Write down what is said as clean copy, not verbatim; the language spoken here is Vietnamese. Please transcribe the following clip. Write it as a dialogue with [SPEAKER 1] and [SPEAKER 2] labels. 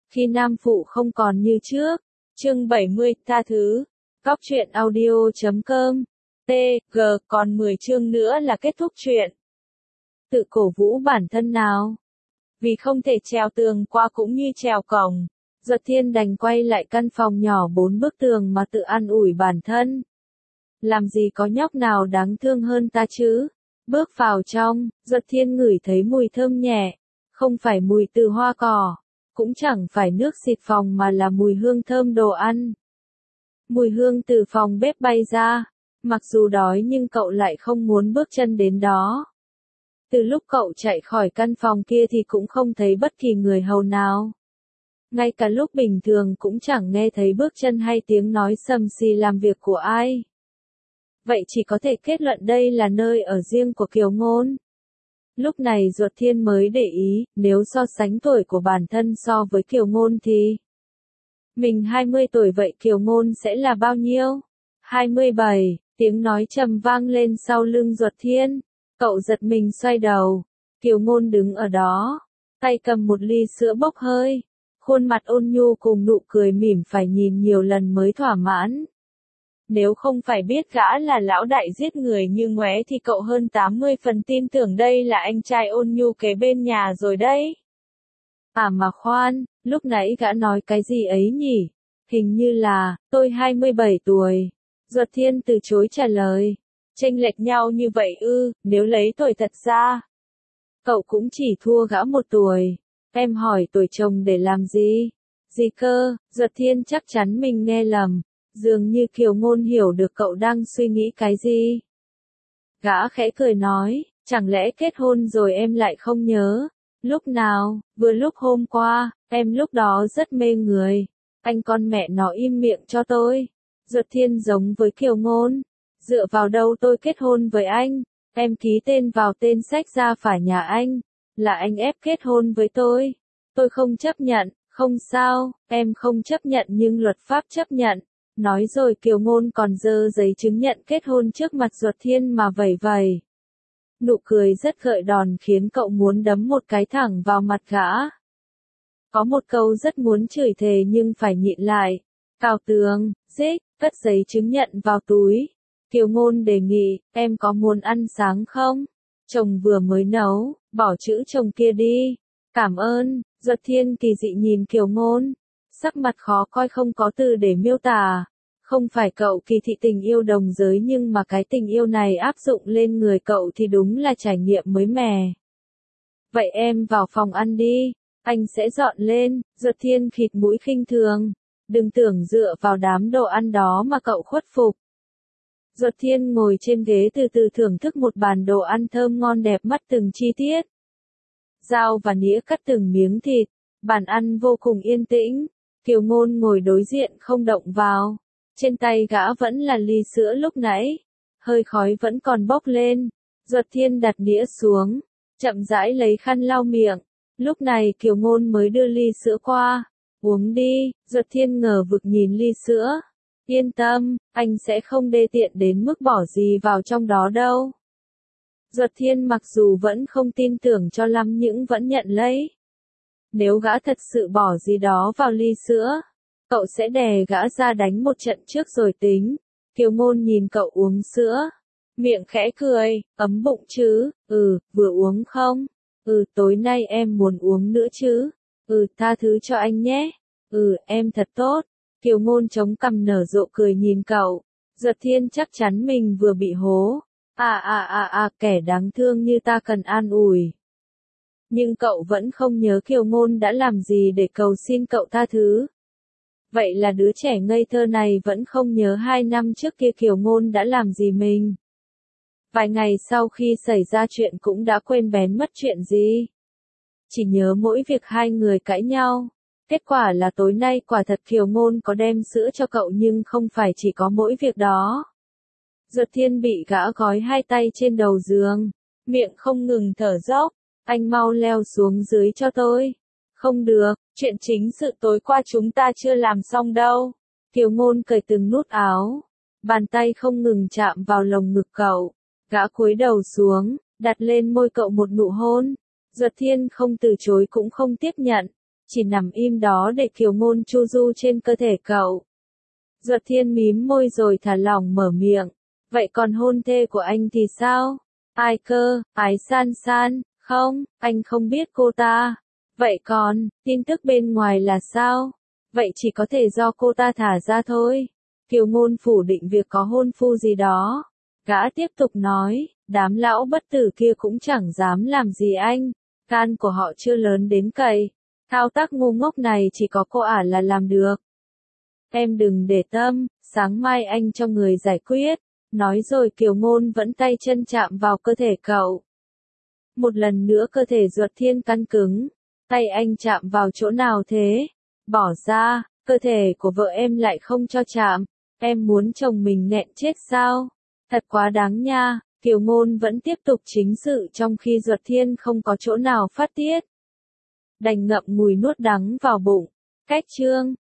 [SPEAKER 1] Khi nam phụ không còn như trước. Chương 70, tha thứ. Góc truyện audio.com. TG, còn 10 chương nữa là kết thúc truyện. Tự cổ vũ bản thân nào. Vì không thể trèo tường qua cũng như trèo cổng, Duật Thiên đành quay lại căn phòng nhỏ 4 bức tường mà tự an ủi bản thân. Làm gì có nhóc nào đáng thương hơn ta chứ? Bước vào trong, Duật Thiên ngửi thấy mùi thơm nhẹ, không phải mùi từ hoa cỏ, cũng chẳng phải nước xịt phòng mà là mùi hương thơm đồ ăn. Mùi hương từ phòng bếp bay ra, mặc dù đói nhưng cậu lại không muốn bước chân đến đó. Từ lúc cậu chạy khỏi căn phòng kia thì cũng không thấy bất kỳ người hầu nào. Ngay cả lúc bình thường cũng chẳng nghe thấy bước chân hay tiếng nói sầm xì làm việc của ai. Vậy chỉ có thể kết luận đây là nơi ở riêng của Kiều Ngôn. Lúc này Duật Thiên mới để ý, nếu so sánh tuổi của bản thân so với Kiều Ngôn thì... Mình 20 tuổi vậy Kiều Ngôn sẽ là bao nhiêu? 27, tiếng nói trầm vang lên sau lưng Duật Thiên. Cậu giật mình xoay đầu. Kiều Ngôn đứng ở đó, tay cầm một ly sữa bốc hơi. Khuôn mặt ôn nhu cùng nụ cười mỉm phải nhìn nhiều lần mới thỏa mãn. Nếu không phải biết gã là lão đại giết người như ngoé thì cậu hơn 80 phần tin tưởng đây là anh trai ôn nhu kế bên nhà rồi đấy. À mà khoan, lúc nãy gã nói cái gì ấy nhỉ? Hình như là, tôi 27 tuổi. Duật Thiên từ chối trả lời. Chênh lệch nhau như vậy ư, nếu lấy tuổi thật ra. Cậu cũng chỉ thua gã 1 tuổi. Em hỏi tuổi chồng để làm gì? Gì cơ? Duật Thiên chắc chắn mình nghe lầm. Dường như Kiều Ngôn hiểu được cậu đang suy nghĩ cái gì. Gã khẽ cười nói, chẳng lẽ kết hôn rồi em lại không nhớ? Lúc nào? Vừa lúc hôm qua, em lúc đó rất mê người. Anh con mẹ nó im miệng cho tôi. Duật Thiên giống với Kiều Ngôn. Dựa vào đâu tôi kết hôn với anh? Em ký tên vào tên sách gia phả nhà anh. Là anh ép kết hôn với tôi. Tôi không chấp nhận. Không sao, em không chấp nhận nhưng luật pháp chấp nhận. Nói rồi Kiều Ngôn còn giơ giấy chứng nhận kết hôn trước mặt Duật Thiên mà vẩy vẩy. Nụ cười rất gợi đòn khiến cậu muốn đấm một cái thẳng vào mặt gã. Có một câu rất muốn chửi thề nhưng phải nhịn lại. Cào tường, rích, cất giấy chứng nhận vào túi. Kiều Ngôn đề nghị, em có muốn ăn sáng không? Chồng vừa mới nấu, bỏ chữ chồng kia đi. Cảm ơn. Duật Thiên kỳ dị nhìn Kiều Ngôn. Sắc mặt khó coi không có từ để miêu tả. Không phải cậu kỳ thị tình yêu đồng giới nhưng mà cái tình yêu này áp dụng lên người cậu thì đúng là trải nghiệm mới mẻ. Vậy em vào phòng ăn đi, anh sẽ dọn lên. Duật Thiên khịt mũi khinh thường. Đừng tưởng dựa vào đám đồ ăn đó mà cậu khuất phục. Duật Thiên ngồi trên ghế từ từ thưởng thức một bàn đồ ăn thơm ngon đẹp mắt từng chi tiết. Dao và nĩa cắt từng miếng thịt, bàn ăn vô cùng yên tĩnh. Kiều Ngôn ngồi đối diện không động vào. Trên tay gã vẫn là ly sữa lúc nãy. Hơi khói vẫn còn bốc lên. Duật Thiên đặt đĩa xuống. Chậm rãi lấy khăn lau miệng. Lúc này Kiều Ngôn mới đưa ly sữa qua. Uống đi. Duật Thiên ngờ vực nhìn ly sữa. Yên tâm, anh sẽ không đê tiện đến mức bỏ gì vào trong đó đâu. Duật Thiên mặc dù vẫn không tin tưởng cho lắm nhưng vẫn nhận lấy. Nếu gã thật sự bỏ gì đó vào ly sữa, cậu sẽ đè gã ra đánh một trận trước rồi tính. Kiều Ngôn nhìn cậu uống sữa, miệng khẽ cười, ấm bụng chứ? Vừa uống không? Tối nay em muốn uống nữa chứ? Tha thứ cho anh nhé. Em thật tốt. Kiều Ngôn chống cằm nở rộ cười nhìn cậu. Duật Thiên chắc chắn mình vừa bị hố. Kẻ đáng thương như ta cần an ủi. Nhưng cậu vẫn không nhớ Kiều Ngôn đã làm gì để cầu xin cậu tha thứ. Vậy là đứa trẻ ngây thơ này vẫn không nhớ 2 năm trước kia Kiều Ngôn đã làm gì mình. Vài ngày sau khi xảy ra chuyện cũng đã quên bén mất chuyện gì. Chỉ nhớ mỗi việc hai người cãi nhau. Kết quả là tối nay quả thật Kiều Ngôn có đem sữa cho cậu nhưng không phải chỉ có mỗi việc đó. Duật Thiên bị gã gói 2 tay trên đầu giường, miệng không ngừng thở dốc. Anh mau leo xuống dưới cho tôi. Không được, chuyện chính sự tối qua chúng ta chưa làm xong đâu. Kiều Ngôn cởi từng nút áo. Bàn tay không ngừng chạm vào lồng ngực cậu. Gã cúi đầu xuống, đặt lên môi cậu một nụ hôn. Duật Thiên không từ chối cũng không tiếp nhận. chỉ nằm im đó để Kiều Ngôn chu du trên cơ thể cậu. Duật Thiên mím môi rồi thả lỏng mở miệng. Vậy còn hôn thê của anh thì sao? Ai cơ, Ái San San, không, anh không biết cô ta. Vậy còn, tin tức bên ngoài là sao? Vậy chỉ có thể do cô ta thả ra thôi. Kiều Ngôn phủ định việc có hôn phu gì đó. Gã tiếp tục nói, đám lão bất tử kia cũng chẳng dám làm gì anh. Gan của họ chưa lớn đến cậy. Thao tác ngu ngốc này chỉ có cô ả là làm được. Em đừng để tâm, sáng mai anh cho người giải quyết. Nói rồi Kiều Ngôn vẫn tay chân chạm vào cơ thể cậu. Một lần nữa cơ thể Duật Thiên căng cứng. Tay anh chạm vào chỗ nào thế? Bỏ ra, cơ thể của vợ em lại không cho chạm. Em muốn chồng mình nghẹn chết sao? Thật quá đáng nha. Kiều Ngôn vẫn tiếp tục chính sự trong khi Duật Thiên không có chỗ nào phát tiết. Đành ngậm ngùi nuốt đắng vào bụng. Cách chương